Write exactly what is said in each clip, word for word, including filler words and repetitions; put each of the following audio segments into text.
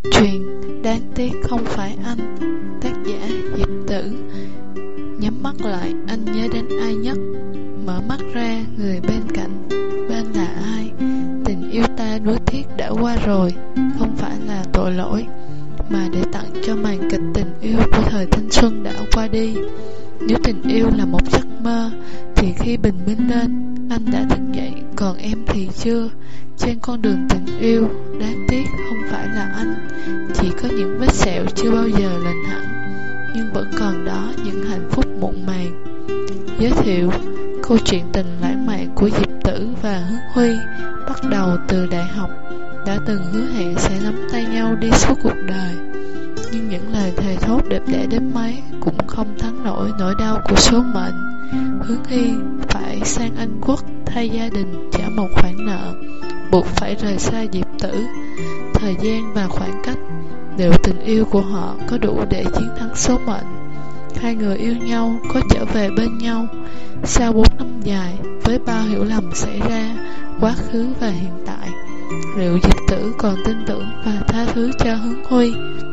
Truyện Đáng tiếc không phải anh. Tác giả Diệp Tử. Nhắm mắt lại, anh nhớ đến ai nhất. Mở mắt ra, người bên cạnh. Bên là ai? Tình yêu ta nuối tiếc đã qua rồi. Không phải là tội lỗi, mà để tặng cho màn kịch tình yêu của thời thanh xuân đã qua đi. Nếu tình yêu là một giấc mơ, thì khi bình minh lên, anh đã thức dậy, còn em thì chưa. Trên con đường tình yêu, đáng tiếc không phải là anh. Chỉ có những vết sẹo chưa bao giờ lành hẳn, nhưng vẫn còn đó những hạnh phúc muộn màng. Giới thiệu, câu chuyện tình lãng mạn của Diệp Tử và Hướng Huy bắt đầu từ đại học. Đã từng hứa hẹn sẽ nắm tay nhau đi suốt cuộc đời, nhưng những lời thề thốt đẹp đẽ đến mấy cũng không thắng nổi nỗi đau của số mệnh. Hướng Hy phải sang Anh Quốc thay gia đình trả một khoản nợ, buộc phải rời xa Diệp Tử. Thời gian và khoảng cách, liệu tình yêu của họ có đủ để chiến thắng số mệnh? Hai người yêu nhau có trở về bên nhau sau bốn năm dài, với bao hiểu lầm xảy ra quá khứ và hiện tại? Liệu Diệp Tử còn tin tưởng và tha thứ cho Hướng Huy?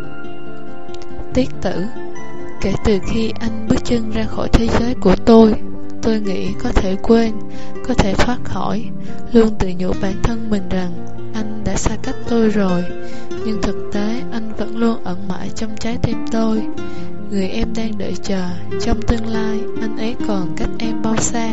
Tiết Tử. Kể từ khi anh bước chân ra khỏi thế giới của tôi, tôi nghĩ có thể quên, có thể thoát khỏi. Luôn tự nhủ bản thân mình rằng anh đã xa cách tôi rồi, nhưng thực tế anh vẫn luôn ẩn mãi trong trái tim tôi. Người em đang đợi chờ, trong tương lai anh ấy còn cách em bao xa?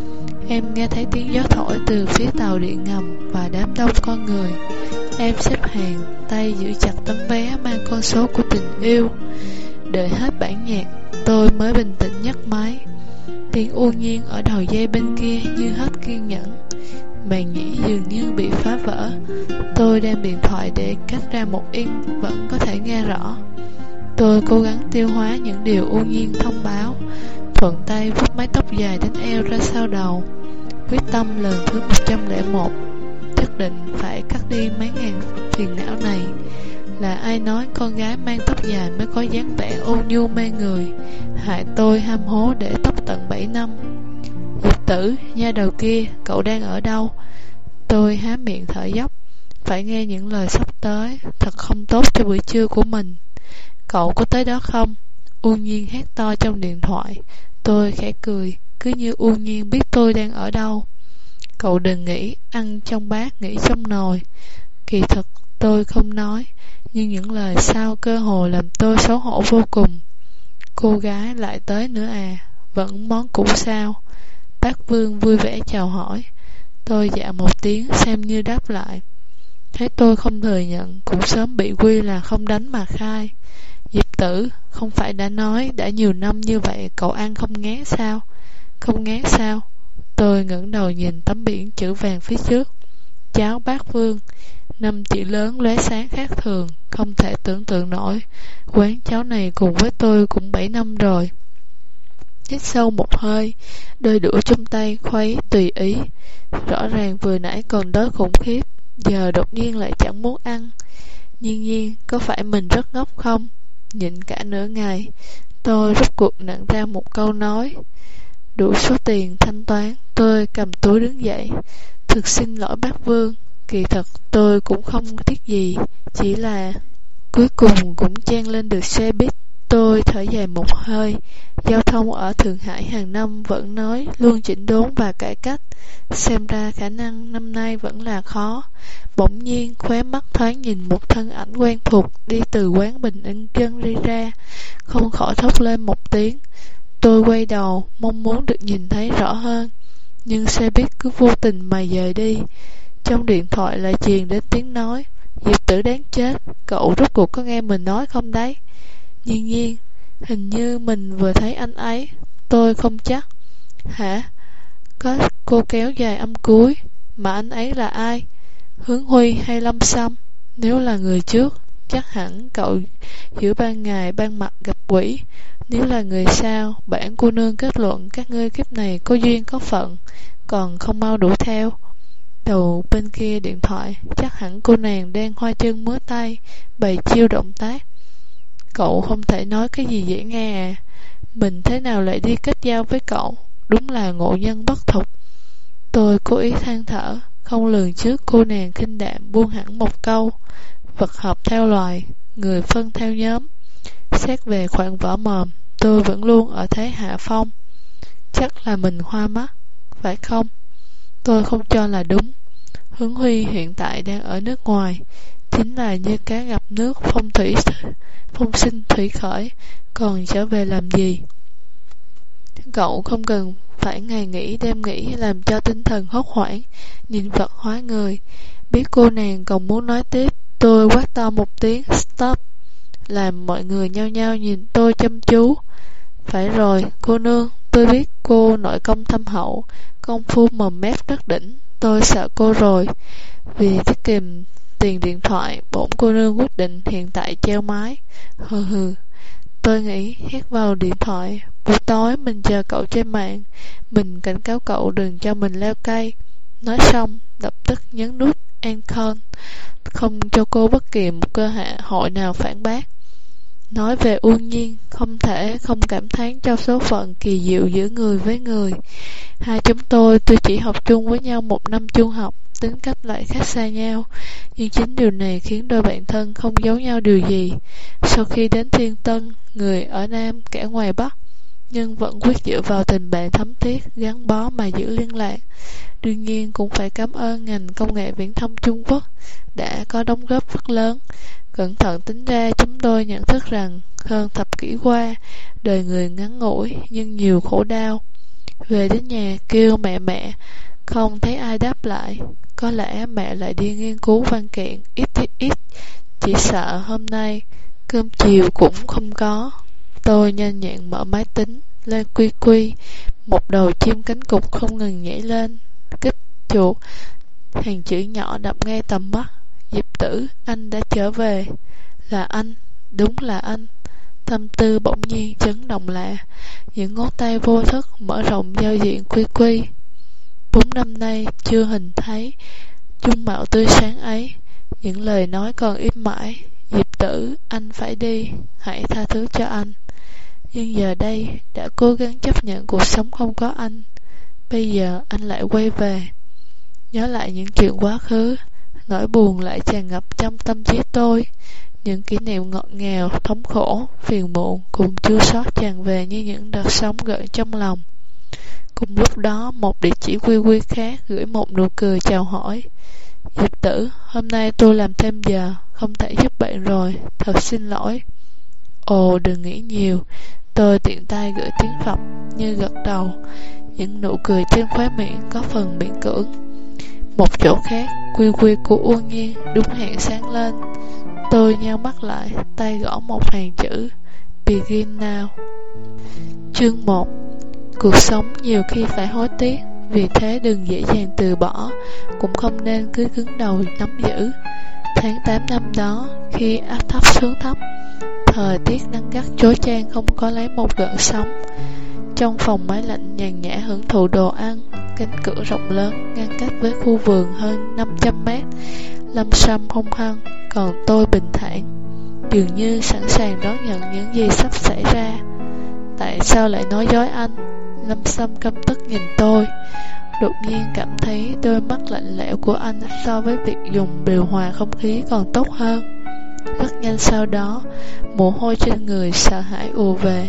Em nghe thấy tiếng gió thổi từ phía tàu điện ngầm và đám đông con người. Em xếp hàng, tay giữ chặt tấm vé mang con số của tình yêu. Đợi hết bản nhạc, tôi mới bình tĩnh nhấc máy. Tiếng u nhiên ở đầu dây bên kia như hết kiên nhẫn. Màn nhĩ dường như bị phá vỡ. Tôi đem điện thoại để cách ra một inch vẫn có thể nghe rõ. Tôi cố gắng tiêu hóa những điều u nhiên thông báo, thuận tay vuốt mái tóc dài đến eo ra sau đầu. Quyết tâm lần thứ một trăm lẻ một, nhất định phải cắt đi mấy ngàn phiền não này. Là ai nói con gái mang tóc dài mới có dáng vẻ ôn nhu mê người, hại tôi ham hố để tóc tận bảy năm. Diệp Tử, nha đầu kia, cậu đang ở đâu? Tôi há miệng thở dốc. Phải nghe những lời sắp tới thật không tốt cho bữa trưa của mình. Cậu có tới đó không? U Nhiên hét to trong điện thoại. Tôi khẽ cười, cứ như U Nhiên biết tôi đang ở đâu. Cậu đừng nghĩ ăn trong bát nghĩ trong nồi. Kỳ thực tôi không nói, nhưng những lời sau cơ hồ làm tôi xấu hổ vô cùng. Cô gái lại tới nữa à? Vẫn món cũ sao? Bác Vương vui vẻ chào hỏi. Tôi dạ một tiếng xem như đáp lại. Thấy tôi không thừa nhận, cũng sớm bị quy là không đánh mà khai. Diệp Tử, không phải đã nói đã nhiều năm như vậy cậu ăn không ngán sao? Không ngán sao? Tôi ngẩng đầu nhìn tấm biển chữ vàng phía trước. Cháo Bác Vương. Năm chữ lớn lóe sáng khác thường, không thể tưởng tượng nổi. Quán cháo này cùng với tôi cũng bảy năm rồi. Hít sâu một hơi, đôi đũa trong tay khuấy tùy ý. Rõ ràng vừa nãy còn đói khủng khiếp, giờ đột nhiên lại chẳng muốn ăn. Nhiên nhiên, có phải mình rất ngốc không? Nhịn cả nửa ngày, tôi rốt cuộc nặn ra một câu nói. Đủ số tiền thanh toán, tôi cầm túi đứng dậy. Thực xin lỗi bác Vương, kỳ thật tôi cũng không tiếc gì, chỉ là cuối cùng cũng chen lên được xe buýt. Tôi thở dài một hơi. Giao thông ở Thượng Hải hàng năm vẫn nói luôn chỉnh đốn và cải cách, xem ra khả năng năm nay vẫn là khó. Bỗng nhiên khóe mắt thoáng nhìn một thân ảnh quen thuộc đi từ quán Bình Ân Chân đi ra, không khỏi thốt lên một tiếng. Tôi quay đầu mong muốn được nhìn thấy rõ hơn, nhưng xe buýt cứ vô tình mà dời đi. Trong điện thoại lại truyền đến tiếng nói. Diệp Tử đáng chết, cậu rốt cuộc có nghe mình nói không đấy? Nhiên nhiên, hình như mình vừa thấy anh ấy. Tôi không chắc. Hả? Có cô kéo dài âm cuối. Mà anh ấy là ai? Hướng Huy hay Lâm Sâm? Nếu là người trước, chắc hẳn cậu giữa ban ngày ban mặt gặp quỷ. Nếu là người sau, bản cô nương kết luận các ngươi kiếp này có duyên có phận, còn không mau đuổi theo. Đầu bên kia điện thoại, chắc hẳn cô nàng đang hoa chân múa tay, bày chiêu động tác. Cậu không thể nói cái gì dễ nghe à? Mình thế nào lại đi kết giao với cậu? Đúng là ngộ nhân bất thục. Tôi cố ý than thở, không lường trước cô nàng khinh đạm buông hẳn một câu. vật hợp theo loài, người phân theo nhóm. Xét về khoản vỏ mồm, tôi vẫn luôn ở thế hạ phong. Chắc là mình hoa mắt, phải không? Tôi không cho là đúng. Hướng Huy hiện tại đang ở nước ngoài, chính là như cá gặp nước, phong thủy phong sinh thủy khởi, còn trở về làm gì? Cậu không cần phải ngày nghỉ đêm nghỉ làm cho tinh thần hốt hoảng, nhìn vật hóa người. Biết cô nàng còn muốn nói tiếp, tôi quát to một tiếng stop, làm mọi người nhao nhao nhìn tôi chăm chú. Phải rồi, cô nương, tôi biết cô nội công thâm hậu, công phu mồm mép rất đỉnh, tôi sợ cô rồi. Vì tiết kiệm tiền điện thoại, bổn cô nương quyết định hiện tại treo máy. Hừ hừ, tôi nghĩ hét vào điện thoại. Buổi tối mình chờ cậu trên mạng, mình cảnh cáo cậu đừng cho mình leo cây. Nói xong, lập tức nhấn nút Encode, không cho cô bất kỳ một cơ hội nào phản bác. Nói về Uông Nhiên, không thể không cảm thán cho số phận kỳ diệu giữa người với người. Hai chúng tôi tuy chỉ học chung với nhau một năm trung học, tính cách lại khác xa nhau, nhưng chính điều này khiến đôi bạn thân không giấu nhau điều gì. Sau khi đến Thiên Tân, người ở Nam kẻ ngoài Bắc, nhưng vẫn quyết dựa vào tình bạn thấm thiết, gắn bó mà giữ liên lạc. Đương nhiên cũng phải cảm ơn ngành công nghệ viễn thông Trung Quốc đã có đóng góp rất lớn. Cẩn thận tính ra, chúng tôi nhận thức rằng hơn thập kỷ qua, đời người ngắn ngủi nhưng nhiều khổ đau. Về đến nhà kêu mẹ mẹ, không thấy ai đáp lại. Có lẽ mẹ lại đi nghiên cứu văn kiện ít ít ít. Chỉ sợ hôm nay cơm chiều cũng không có. Tôi nhanh nhẹn mở máy tính lên quy quy, một đầu chim cánh cụt không ngừng nhảy lên, kích chuột, hàng chữ nhỏ đập ngay tầm mắt. Diệp Tử, anh đã trở về. Là anh, đúng là anh. Tâm tư bỗng nhiên chấn động lạ, những ngón tay vô thức mở rộng giao diện quy quy. Bốn năm nay chưa hình thấy dung mạo tươi sáng ấy. Những lời nói còn im mãi. Diệp Tử, anh phải đi, hãy tha thứ cho anh. Nhưng giờ đây đã cố gắng chấp nhận cuộc sống không có anh. Bây giờ anh lại quay về. Nhớ lại những chuyện quá khứ, nỗi buồn lại tràn ngập trong tâm trí tôi. Những kỷ niệm ngọt ngào, thống khổ, phiền muộn cùng chua xót tràn về như những đợt sóng gợn trong lòng. Cùng lúc đó, một địa chỉ quy quy khác gửi một nụ cười chào hỏi. Diệp Tử, hôm nay tôi làm thêm giờ, không thể giúp bạn rồi, thật xin lỗi. Ồ, đừng nghĩ nhiều. Tôi tiện tay gửi tiếng Phật như gật đầu. Những nụ cười trên khóe miệng có phần miễn cưỡng. Một chỗ khác, quy quy của Uông Nhiên đúng hẹn sáng lên. Tôi nheo mắt lại, tay gõ một hàng chữ Begin now. Chương một. Cuộc sống nhiều khi phải hối tiếc, vì thế đừng dễ dàng từ bỏ, cũng không nên cứ cứng đầu nắm giữ. Tháng tám năm đó, khi áp thấp xuống thấp, thời tiết nắng gắt chói chang không có lấy một gợn sóng. Trong phòng máy lạnh nhàn nhã hưởng thụ đồ ăn, cánh cửa rộng lớn ngăn cách với khu vườn hơn năm trăm mét. Lâm Sâm hung hăng, còn tôi bình thản, dường như sẵn sàng đón nhận những gì sắp xảy ra. Tại sao lại nói dối anh? Lâm Sâm căm tức nhìn tôi, đột nhiên cảm thấy đôi mắt lạnh lẽo của anh so với việc dùng điều hòa không khí còn tốt hơn. Rất nhanh sau đó, mồ hôi trên người sợ hãi ùa về.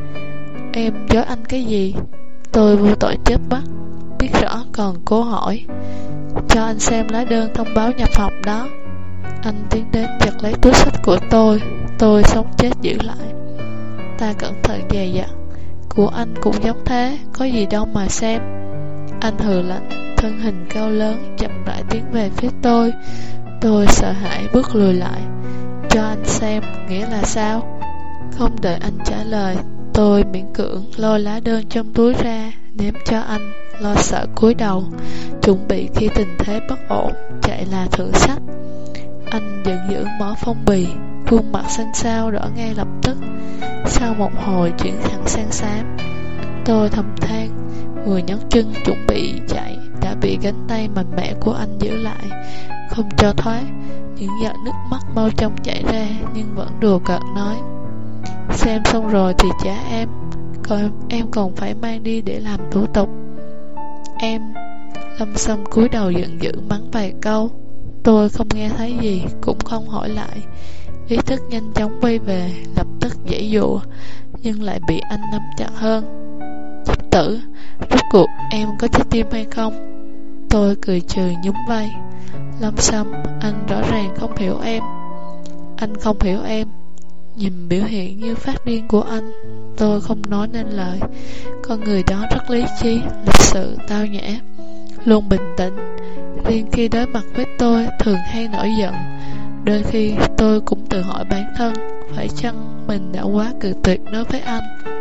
Em dối anh cái gì? Tôi vô tội chớp mắt, biết rõ còn cố hỏi. Cho anh xem lá đơn thông báo nhập học đó. Anh tiến đến giật lấy túi sách của tôi. Tôi sống chết giữ lại. Ta cẩn thận dè dặt. Của anh cũng giống thế, có gì đâu mà xem. Anh hừ lạnh, thân hình cao lớn chậm rãi tiến về phía tôi. Tôi sợ hãi bước lùi lại. Cho anh xem nghĩa là sao? Không đợi anh trả lời, tôi miễn cưỡng lôi lá đơn trong túi ra, ném cho anh, lo sợ cúi đầu, chuẩn bị khi tình thế bất ổn chạy là thượng sách. Anh giận dữ mở phong bì, khuôn mặt xanh xao đỏ ngay lập tức. Sau một hồi chuyển hẳn sang xám. Tôi thầm than, vừa nhấc chân chuẩn bị chạy đã bị cánh tay mạnh mẽ của anh giữ lại, không cho thoát. Những giọt nước mắt mau chóng chảy ra, nhưng vẫn đùa cợt nói: xem xong rồi thì trả em, còn em còn phải mang đi để làm thủ tục. Em. Lâm Sâm cúi đầu giận dữ mắng vài câu. Tôi không nghe thấy gì, cũng không hỏi lại. Ý thức nhanh chóng quay về, lập tức giãy giụa, nhưng lại bị anh nắm chặt hơn. Diệp Tử, rốt cuộc em có trái tim hay không? Tôi cười trừ nhún vai. Lâm Sâm, anh rõ ràng không hiểu em. Anh không hiểu em. Nhìn biểu hiện như phát điên của anh, tôi không nói nên lời. Con người đó rất lý trí, lịch sự, tao nhã, luôn bình tĩnh. Riêng khi đối mặt với tôi thường hay nổi giận. Đôi khi tôi cũng tự hỏi bản thân, phải chăng mình đã quá cự tuyệt đối với anh.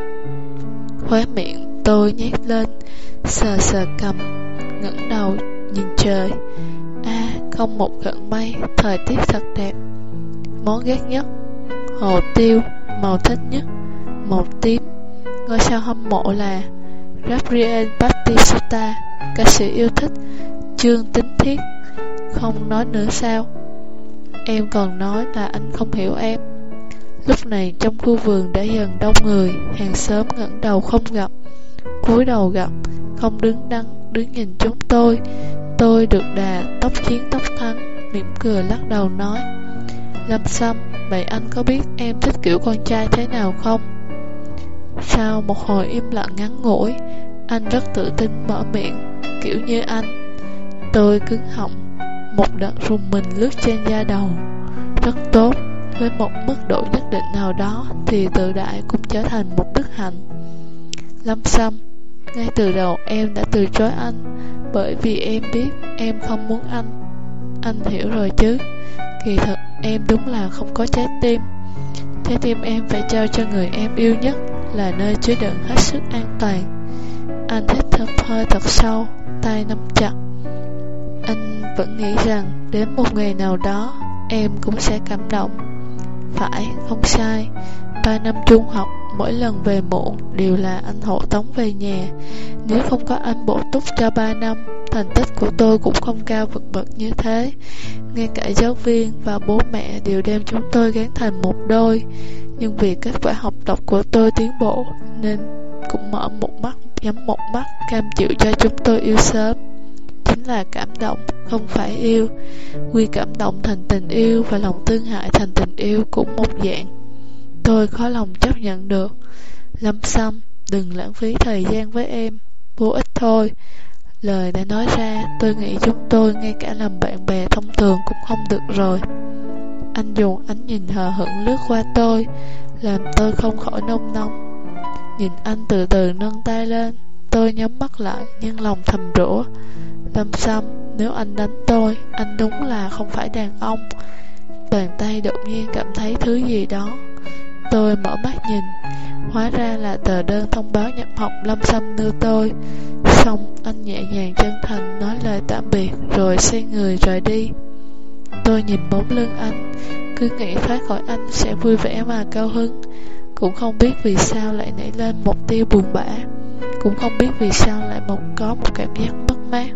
Khóe miệng tôi nhếch lên, sờ sờ cằm, ngẩng đầu nhìn trời. A, à, không một gợn mây, thời tiết thật đẹp. Món ghét nhất, hồ tiêu, màu thích nhất, màu tím. Ngôi sao hâm mộ là Gabriel Baptista, ca sĩ yêu thích, Trương Tính Thiết. Không nói nữa sao? Em còn nói là anh không hiểu em. Lúc này trong khu vườn đã dần đông người, hàng xóm ngẩng đầu không gặp, cúi đầu gặp, không đứng đắn, đứng nhìn chúng tôi. Tôi được đà tóc chiến tóc thắng, mỉm cười lắc đầu nói: Lâm Sâm, vậy anh có biết em thích kiểu con trai thế nào không? Sau một hồi im lặng ngắn ngủi, anh rất tự tin mở miệng: kiểu như anh. Tôi cứng họng, một đợt rùng mình lướt trên da đầu. Rất tốt, với một mức độ nhất định nào đó thì tự đại cũng trở thành một đức hạnh. Lâm Sâm, ngay từ đầu em đã từ chối anh, bởi vì em biết em không muốn anh. Anh hiểu rồi chứ? Kỳ thực em đúng là không có trái tim. Trái tim em phải trao cho người em yêu nhất, là nơi chứa đựng hết sức an toàn. Anh hít thở hơi thật sâu, tay nắm chặt. Anh vẫn nghĩ rằng đến một ngày nào đó em cũng sẽ cảm động. Phải, không sai. Ba năm trung học, mỗi lần về muộn đều là anh hộ tống về nhà. Nếu không có anh bổ túc cho ba năm, thành tích của tôi cũng không cao vượt bậc như thế. Ngay cả giáo viên và bố mẹ đều đem chúng tôi gán thành một đôi. Nhưng vì kết quả học tập của tôi tiến bộ, nên cũng mở một mắt nhắm một mắt, cam chịu cho chúng tôi yêu sớm. Chính là cảm động, không phải yêu. Quy cảm động thành tình yêu và lòng thương hại thành tình yêu cũng một dạng. Tôi khó lòng chấp nhận được. Lâm Sâm, đừng lãng phí thời gian với em, vô ích thôi. Lời đã nói ra, tôi nghĩ chúng tôi ngay cả làm bạn bè thông thường cũng không được rồi. Anh dùng ánh nhìn hờ hững lướt qua tôi, làm tôi không khỏi nôn nóng. Nhìn anh từ từ nâng tay lên, tôi nhắm mắt lại nhưng lòng thầm rủa: Lâm Sâm, nếu anh đánh tôi, anh đúng là không phải đàn ông. Bàn tay đột nhiên cảm thấy thứ gì đó. Tôi mở mắt nhìn, hóa ra là tờ đơn thông báo nhập học Lâm Sâm đưa tôi. Xong anh nhẹ nhàng chân thành nói lời tạm biệt, rồi xoay người rời đi. Tôi nhìn bóng lưng anh, cứ nghĩ thoát khỏi anh sẽ vui vẻ và cao hứng. Cũng không biết vì sao lại nảy lên một tia buồn bã, cũng không biết vì sao lại một có một cảm giác mất mát.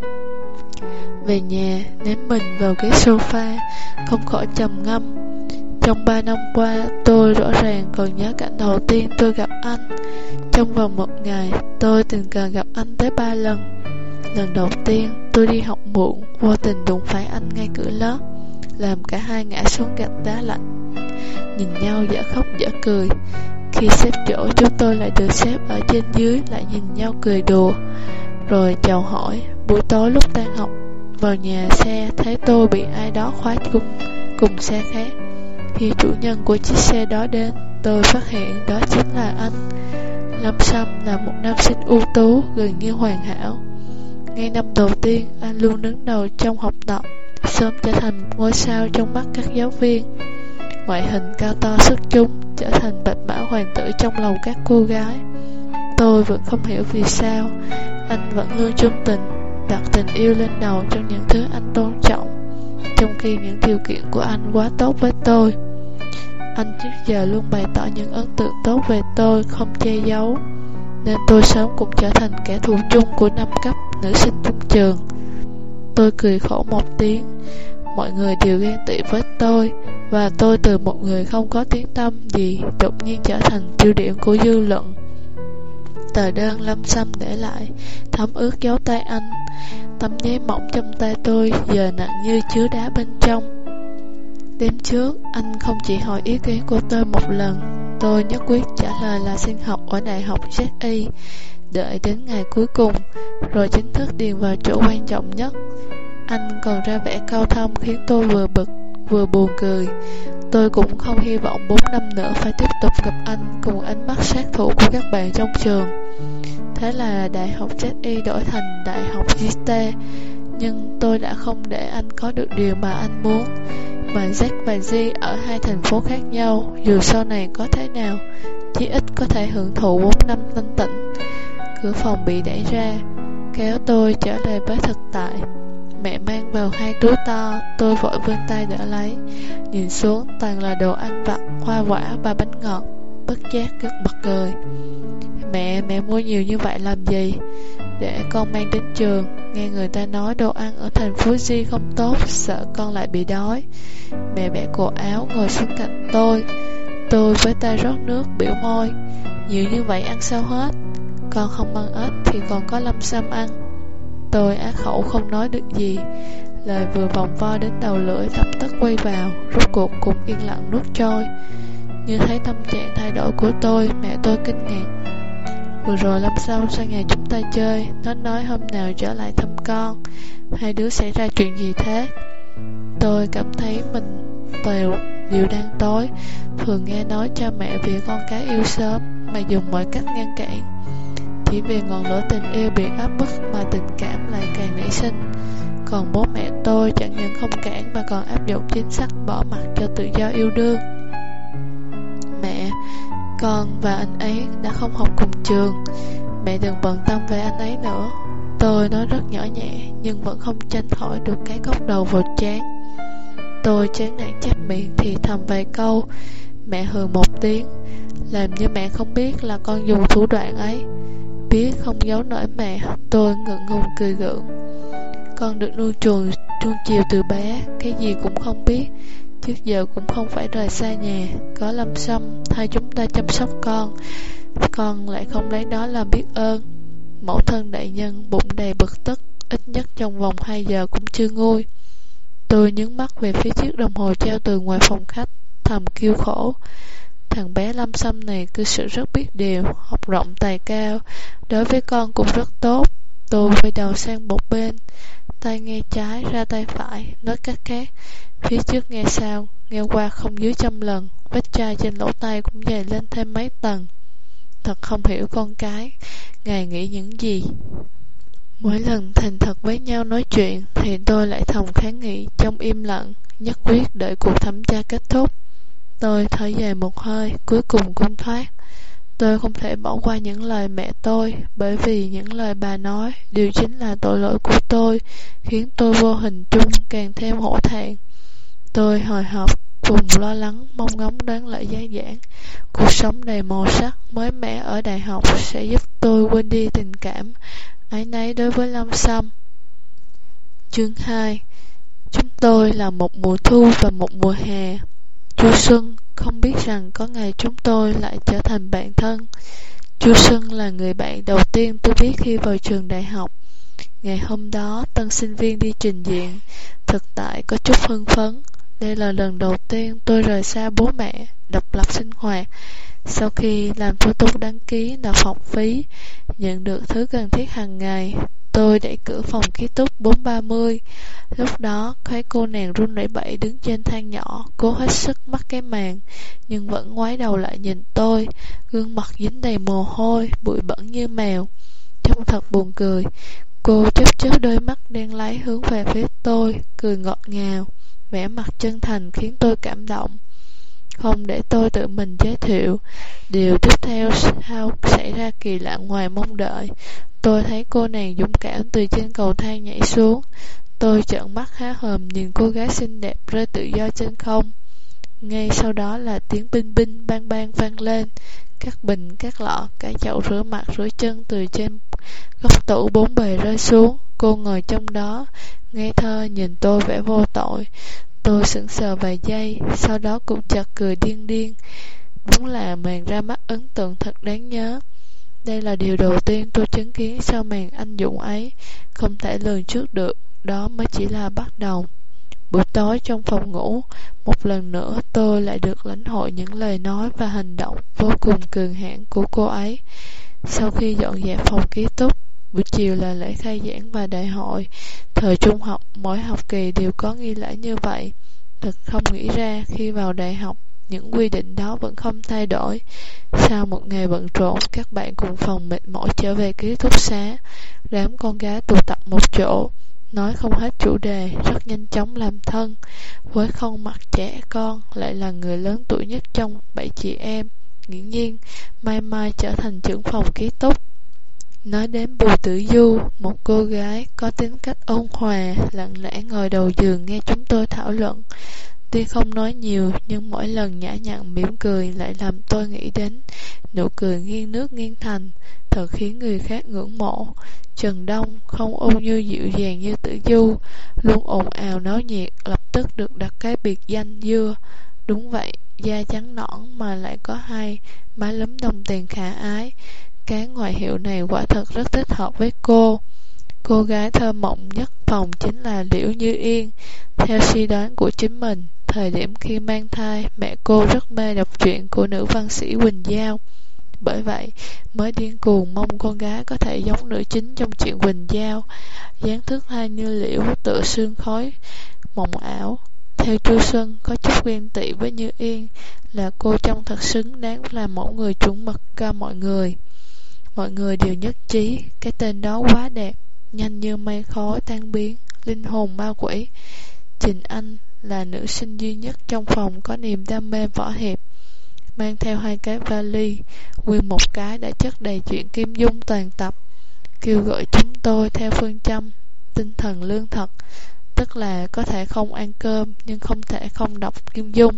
Về nhà, ném mình vào ghế sofa, không khỏi trầm ngâm. Trong ba năm qua, tôi rõ ràng còn nhớ cảnh đầu tiên tôi gặp anh. Trong vòng một ngày, tôi tình cờ gặp anh tới ba lần. Lần đầu tiên, tôi đi học muộn, vô tình đụng phải anh ngay cửa lớp, làm cả hai ngã xuống gạch đá lạnh. Nhìn nhau dở khóc dở cười. Khi xếp chỗ, chúng tôi lại được xếp ở trên dưới, lại nhìn nhau cười đùa, rồi chào hỏi. Buổi tối lúc tan học, vào nhà xe thấy tôi bị ai đó khóa cùng, cùng xe khác. Khi chủ nhân của chiếc xe đó đến, tôi phát hiện đó chính là anh. Lâm Sâm là một nam sinh ưu tú, gần như hoàn hảo. Ngay năm đầu tiên, anh luôn đứng đầu trong học tập, sớm trở thành một ngôi sao trong mắt các giáo viên. Ngoại hình cao to xuất chúng, trở thành bạch mã hoàng tử trong lòng các cô gái. Tôi vẫn không hiểu vì sao anh vẫn luôn trung tình, đặt tình yêu lên đầu trong những thứ anh tôn trọng, trong khi những điều kiện của anh quá tốt với tôi. Anh trước giờ luôn bày tỏ những ấn tượng tốt về tôi, không che giấu, nên tôi sớm cũng trở thành kẻ thù chung của năm cấp nữ sinh trong trường. Tôi cười khổ một tiếng. Mọi người đều ghen tị với tôi, và tôi từ một người không có tiếng tăm gì đột nhiên trở thành tiêu điểm của dư luận. Tờ đơn Lâm Sâm để lại thấm ướt dấu tay anh. Tấm giấy mỏng trong tay tôi giờ nặng như chứa đá bên trong. Đêm trước, anh không chỉ hỏi ý kiến của tôi một lần, tôi nhất quyết trả lời là xin học ở Đại học Z Y. Đợi đến ngày cuối cùng, rồi chính thức điền vào chỗ quan trọng nhất. Anh còn ra vẻ cao thâm khiến tôi vừa bực vừa buồn cười. Tôi cũng không hy vọng bốn năm nữa phải tiếp tục gặp anh cùng ánh mắt sát thủ của các bạn trong trường. Thế là Đại học Z Y đổi thành Đại học giê tê. Nhưng tôi đã không để anh có được điều mà anh muốn. Mà Z và G ở hai thành phố khác nhau, dù sau này có thế nào, chí ít có thể hưởng thụ bốn năm thanh tịnh. Cửa phòng bị đẩy ra, kéo tôi trở lại với thực tại. Mẹ mang vào hai túi to, tôi vội vươn tay đỡ lấy. Nhìn xuống toàn là đồ ăn vặt, hoa quả và bánh ngọt, bất giác rất bật cười. Mẹ, mẹ mua nhiều như vậy làm gì? Để con mang đến trường. Nghe người ta nói đồ ăn ở thành phố G không tốt, sợ con lại bị đói. Mẹ bẻ cổ áo ngồi xuống cạnh tôi. Tôi với tay rót nước biểu môi. Nhiều như vậy ăn sao hết? Con không ăn ít thì còn có Lâm Sâm ăn. Tôi á khẩu không nói được gì. Lời vừa vòng vo đến đầu lưỡi lập tức quay vào, rốt cuộc cũng yên lặng nuốt trôi. Như thấy tâm trạng thay đổi của tôi, mẹ tôi kinh ngạc. Vừa rồi Lâm Sâm sang nhà chúng ta chơi, nó nói hôm nào trở lại thăm con. Hai đứa xảy ra chuyện gì thế? Tôi cảm thấy mình đều điều đang tối. Thường nghe nói cha mẹ vì con cái yêu sớm mà dùng mọi cách ngăn cản. Chỉ vì ngọn lửa tình yêu bị áp bức mà tình cảm lại càng nảy sinh. Còn bố mẹ tôi chẳng những không cản mà còn áp dụng chính sách bỏ mặc cho tự do yêu đương. Mẹ, con và anh ấy đã không học cùng trường. Mẹ đừng bận tâm về anh ấy nữa. Tôi nói rất nhỏ nhẹ nhưng vẫn không tránh khỏi được cái cốc đầu vào trán. Tôi chán nản chép miệng thì thầm vài câu. Mẹ hừ một tiếng, làm như mẹ không biết là con dùng thủ đoạn ấy. Biết không giấu nổi mẹ, tôi ngượng ngùng cười gượng. Con được nuôi chuồng nuông chiều từ bé, cái gì cũng không biết. Trước giờ cũng không phải rời xa nhà. Có Lâm Sâm thay chúng ta chăm sóc con, con lại không lấy đó làm biết ơn. Mẫu thân đại nhân bụng đầy bực tức, ít nhất trong vòng hai giờ cũng chưa nguôi. Tôi nhướng mắt về phía chiếc đồng hồ treo từ ngoài phòng khách, thầm kêu khổ. Thằng bé Lâm Sâm này cư xử rất biết điều, học rộng tài cao, đối với con cũng rất tốt. Tôi quay đầu sang một bên, tay nghe trái ra tay phải, nói cách khác, phía trước nghe sau, nghe qua không dưới trăm lần, vết chai trên lỗ tai cũng dày lên thêm mấy tầng. Thật không hiểu con cái, ngài nghĩ những gì. Mỗi lần thành thật với nhau nói chuyện thì tôi lại thầm kháng nghị trong im lặng, nhất quyết đợi cuộc thẩm tra kết thúc. Tôi thở dài một hơi, cuối cùng cũng thoát. Tôi không thể bỏ qua những lời mẹ tôi, bởi vì những lời bà nói đều chính là tội lỗi của tôi, khiến tôi vô hình chung càng thêm hổ thẹn. Tôi hồi hộp, cùng lo lắng, mong ngóng đến lời gia giảng. Cuộc sống đầy màu sắc mới mẻ ở đại học sẽ giúp tôi quên đi tình cảm áy náy đối với Lâm Sâm. Chương hai. Chúng tôi là một mùa thu và một mùa hè. Chu Xuân không biết rằng có ngày chúng tôi lại trở thành bạn thân. Chu Xuân là người bạn đầu tiên tôi biết khi vào trường đại học. Ngày hôm đó, tân sinh viên đi trình diện, thực tại có chút hưng phấn. Đây là lần đầu tiên tôi rời xa bố mẹ, độc lập sinh hoạt. Sau khi làm thủ tục đăng ký nộp học phí, nhận được thứ cần thiết hàng ngày, tôi đẩy cửa phòng ký túc bốn ba mươi. Lúc đó, thấy cô nàng run rẩy bẩy đứng trên thang nhỏ, cố hết sức mắc cái màn, nhưng vẫn ngoái đầu lại nhìn tôi, gương mặt dính đầy mồ hôi, bụi bẩn như mèo. Trông thật buồn cười. Cô chớp chớp đôi mắt đen láy hướng về phía tôi, cười ngọt ngào, vẻ mặt chân thành khiến tôi cảm động. Không để tôi tự mình giới thiệu, điều tiếp theo sao xảy ra kỳ lạ ngoài mong đợi. Tôi thấy cô nàng dũng cảm từ trên cầu thang nhảy xuống. Tôi trợn mắt há hòm nhìn cô gái xinh đẹp rơi tự do trên không. Ngay sau đó là tiếng binh binh bang bang vang lên. Các bình, các lọ, cả chậu rửa mặt rửa chân từ trên góc tủ bốn bề rơi xuống. Cô ngồi trong đó, ngây thơ nhìn tôi vẻ vô tội. Tôi sững sờ vài giây, sau đó cũng chợt cười điên điên. Đúng là màn ra mắt ấn tượng thật đáng nhớ. Đây là điều đầu tiên tôi chứng kiến sau màn anh dũng ấy. Không thể lường trước được, đó mới chỉ là bắt đầu. Buổi tối trong phòng ngủ, một lần nữa tôi lại được lãnh hội những lời nói và hành động vô cùng cường hãn của cô ấy. Sau khi dọn dẹp phòng ký túc, buổi chiều là lễ khai giảng và đại hội. Thời trung học, mỗi học kỳ đều có nghi lễ như vậy. Thật không nghĩ ra khi vào đại học, những quy định đó vẫn không thay đổi. Sau một ngày bận rộn, các bạn cùng phòng mệt mỏi trở về ký túc xá. Đám con gái tụ tập một chỗ, nói không hết chủ đề, rất nhanh chóng làm thân. Với khuôn mặt trẻ con, lại là người lớn tuổi nhất trong bảy chị em. Nghiễm nhiên, Mai Mai trở thành trưởng phòng ký túc. Nói đến Bùi Tử Du, một cô gái có tính cách ôn hòa, lặng lẽ ngồi đầu giường nghe chúng tôi thảo luận. Tuy không nói nhiều, nhưng mỗi lần nhã nhặn mỉm cười lại làm tôi nghĩ đến nụ cười nghiêng nước nghiêng thành, thật khiến người khác ngưỡng mộ. Trần Đông không ôn nhu dịu dàng như Tử Du, luôn ồn ào náo nhiệt, lập tức được đặt cái biệt danh Dưa. Đúng vậy, da trắng nõn mà lại có hai má lúm đồng tiền khả ái. Cái ngoại hiệu này quả thật rất thích hợp với cô. Cô gái thơ mộng nhất phòng chính là Liễu Như Yên. Theo suy đoán của chính mình, thời điểm khi mang thai, mẹ cô rất mê đọc truyện của nữ văn sĩ Quỳnh Giao. Bởi vậy, mới điên cuồng mong con gái có thể giống nữ chính trong truyện Quỳnh Giao, dáng thước tha như liễu tựa sương khói mộng ảo. Theo Chu Xuân, có chút ghen tị với Như Yên, là cô trông thật xứng đáng là mẫu người chuẩn mực cho mọi người. Mọi người đều nhất trí, cái tên đó quá đẹp, nhanh như mây khói tan biến, linh hồn ma quỷ. Trình Anh là nữ sinh duy nhất trong phòng có niềm đam mê võ hiệp, mang theo hai cái vali, nguyên một cái đã chất đầy chuyện Kim Dung toàn tập, kêu gọi chúng tôi theo phương châm tinh thần lương thật, tức là có thể không ăn cơm nhưng không thể không đọc Kim Dung.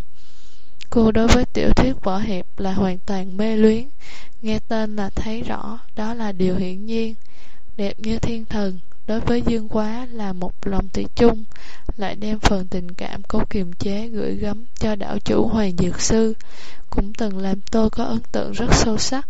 Cô đối với tiểu thuyết võ hiệp là hoàn toàn mê luyến, nghe tên là thấy rõ đó là điều hiển nhiên. Đẹp như thiên thần, đối với Dương Quá là một lòng thủy chung, lại đem phần tình cảm cố kiềm chế gửi gắm cho đảo chủ Hoàng Dược Sư, cũng từng làm tôi có ấn tượng rất sâu sắc.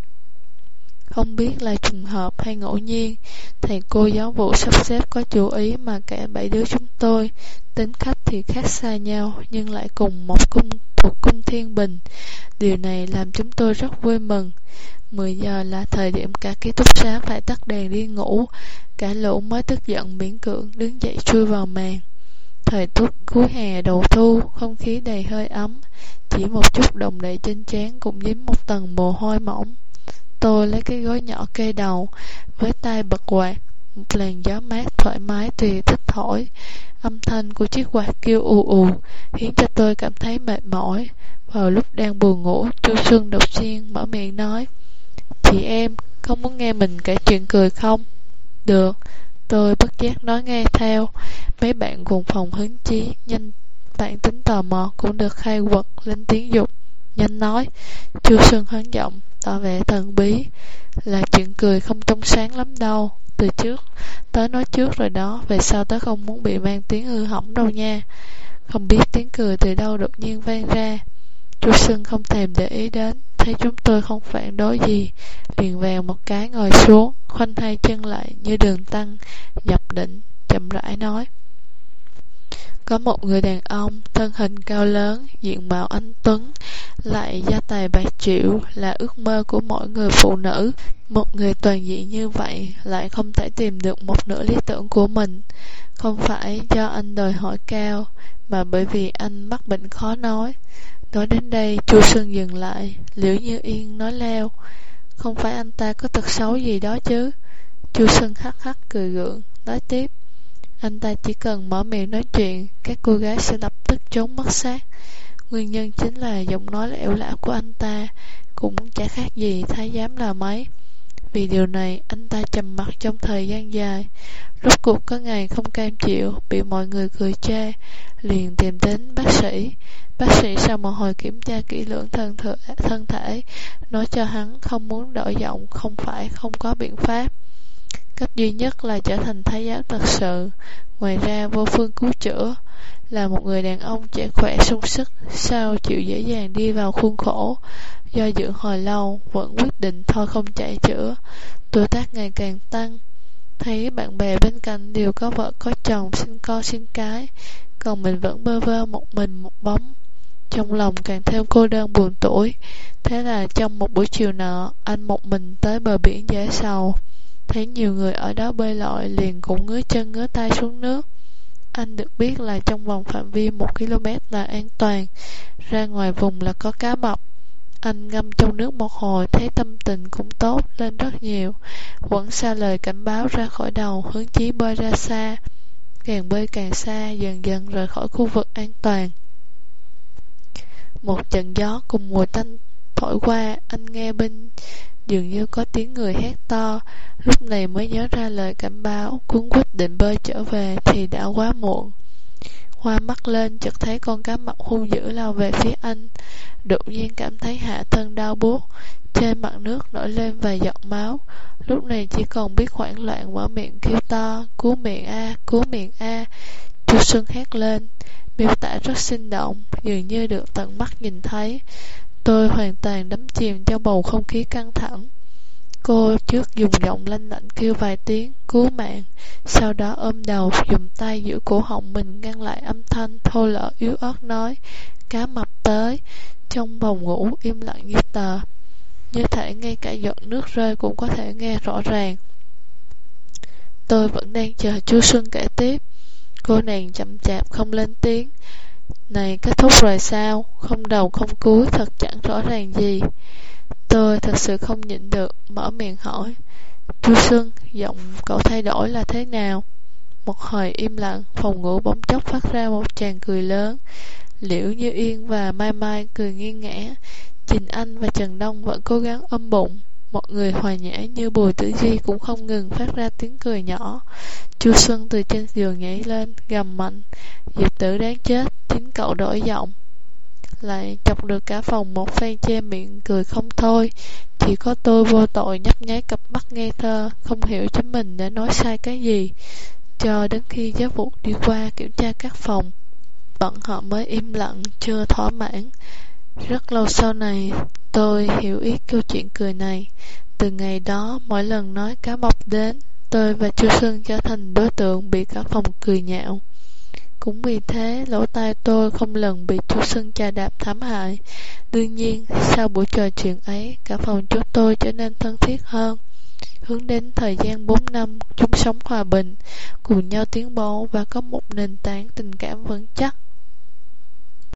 Không biết là trùng hợp hay ngẫu nhiên, thầy cô giáo vụ sắp xếp có chú ý mà cả bảy đứa chúng tôi, tính cách thì khác xa nhau nhưng lại cùng một cung thuộc cung Thiên Bình. Điều này làm chúng tôi rất vui mừng. Mười giờ là thời điểm cả ký túc xá phải tắt đèn đi ngủ, cả lũ mới tức giận miễn cưỡng đứng dậy chui vào màn. Thời tiết cuối hè đầu thu, không khí đầy hơi ấm, chỉ một chút đồng đầy trên trán cũng dính một tầng mồ hôi mỏng. Tôi lấy cái gối nhỏ kê đầu, với tay bật quạt, một làn gió mát thoải mái tùy thích thổi. Âm thanh của chiếc quạt kêu ù ù, khiến cho tôi cảm thấy mệt mỏi. Vào lúc đang buồn ngủ, Chu Xuân đột nhiên mở miệng nói: "Chị em, không muốn nghe mình kể chuyện cười không?" "Được." Tôi bất giác nói nghe theo. Mấy bạn cùng phòng hứng chí, nhanh bạn tính tò mò cũng được khai quật lên tiếng dục: "Nhanh nói." Chu Xuân hớn giọng, tỏ vẻ thần bí: "Là chuyện cười không trong sáng lắm đâu. Từ trước, tớ nói trước rồi đó, về sau tớ không muốn bị mang tiếng hư hỏng đâu nha." Không biết tiếng cười từ đâu đột nhiên vang ra. Chu Xuân không thèm để ý đến, thấy chúng tôi không phản đối gì, liền vèo một cái ngồi xuống, khoanh hai chân lại như đường tăng nhập định, chậm rãi nói: "Có một người đàn ông, thân hình cao lớn, diện mạo anh tuấn, lại gia tài bạc triệu là ước mơ của mỗi người phụ nữ. Một người toàn diện như vậy lại không thể tìm được một nửa lý tưởng của mình. Không phải do anh đòi hỏi cao, mà bởi vì anh mắc bệnh khó nói." Nói đến đây, Chu Xuân dừng lại. Liễu Như Yên nói leo: "Không phải anh ta có tật xấu gì đó chứ?" Chu Xuân hắc hắc cười gượng, nói tiếp: "Anh ta chỉ cần mở miệng nói chuyện, các cô gái sẽ lập tức trốn mất xác. Nguyên nhân chính là giọng nói lẻo lã của anh ta, cũng chả khác gì thái giám là mấy. Vì điều này, anh ta trầm mặc trong thời gian dài. Rốt cuộc có ngày không cam chịu, bị mọi người cười chê, liền tìm đến bác sĩ. Bác sĩ sau một hồi kiểm tra kỹ lưỡng thân, th thân thể, nói cho hắn không muốn đổi giọng không phải không có biện pháp. Cách duy nhất là trở thành thái giám thật sự, ngoài ra vô phương cứu chữa. là một người đàn ông trẻ khỏe sung sức, sao chịu dễ dàng đi vào khuôn khổ. Do dự hồi lâu, vẫn quyết định thôi không chạy chữa. Tuổi tác ngày càng tăng, thấy bạn bè bên cạnh đều có vợ có chồng, sinh con sinh cái, còn mình vẫn bơ vơ một mình một bóng. Trong lòng càng thêm cô đơn buồn tủi. Thế là trong một buổi chiều nọ, anh một mình tới bờ biển Dễ Sầu. Thấy nhiều người ở đó bơi lội, liền cũng ngứa chân ngứa tay xuống nước. Anh được biết là trong vòng phạm vi một ki lô mét là an toàn, ra ngoài vùng là có cá mập. Anh ngâm trong nước một hồi, thấy tâm tình cũng tốt lên rất nhiều. Quẳng xa lời cảnh báo ra khỏi đầu, hướng chí bơi ra xa. Càng bơi càng xa, dần dần rời khỏi khu vực an toàn. Một trận gió cùng mùi tanh thổi qua, anh nghe bên dường như có tiếng người hét to. Lúc này mới nhớ ra lời cảnh báo, cuốn quyết định bơi trở về thì đã quá muộn. Hoa mắt lên, chợt thấy con cá mập hung dữ lao về phía anh. Đột nhiên cảm thấy hạ thân đau buốt, trên mặt nước nổi lên vài giọt máu. Lúc này chỉ còn biết hoảng loạn mở miệng kêu to: cứu miệng a, cứu miệng a. Chu Xuân hét lên, miêu tả rất sinh động, dường như được tận mắt nhìn thấy. Tôi hoàn toàn đắm chìm trong bầu không khí căng thẳng. Cô trước dùng giọng lanh lảnh kêu vài tiếng cứu mạng, sau đó ôm đầu, dùng tay giữ cổ họng mình ngăn lại âm thanh thô lỗ yếu ớt nói: cá mập tới. Trong phòng ngủ im lặng như tờ, như thể ngay cả giọt nước rơi cũng có thể nghe rõ ràng. Tôi vẫn đang chờ Chu Xuân kể tiếp. Cô nàng chậm chạp không lên tiếng. Này, kết thúc rồi sao? Không đầu không cuối, thật chẳng rõ ràng gì. Tôi thật sự không nhịn được, mở miệng hỏi: Chu Xuân, giọng cậu thay đổi là thế nào? Một hồi im lặng, phòng ngủ bỗng chốc phát ra một tràng cười lớn. Liễu Như Yên và Mai Mai cười nghiêng ngã. Trình Anh và Trần Đông vẫn cố gắng ôm bụng. Một người hòa nhã như Bùi Tử Duy cũng không ngừng phát ra tiếng cười nhỏ. Chu Xuân từ trên giường nhảy lên, gầm mạnh: Diệp Tử đáng chết, chính cậu đổi giọng. Lại chọc được cả phòng một phen che miệng cười không thôi. Chỉ có tôi vô tội nhấp nháy cặp mắt ngây thơ, không hiểu chính mình đã nói sai cái gì. Cho đến khi giáo vụ đi qua kiểm tra các phòng, bọn họ mới im lặng, chưa thỏa mãn. Rất lâu sau này, tôi hiểu ý câu chuyện cười này. Từ ngày đó, mỗi lần nói cá mập đến, tôi và Chu Xuân trở thành đối tượng bị cả phòng cười nhạo. Cũng vì thế, lỗ tai tôi không lần bị Chu Xuân chà đạp thảm hại. Đương nhiên, sau buổi trò chuyện ấy, cả phòng chúng tôi trở nên thân thiết hơn, hướng đến thời gian bốn năm chung sống hòa bình, cùng nhau tiến bộ và có một nền tảng tình cảm vững chắc.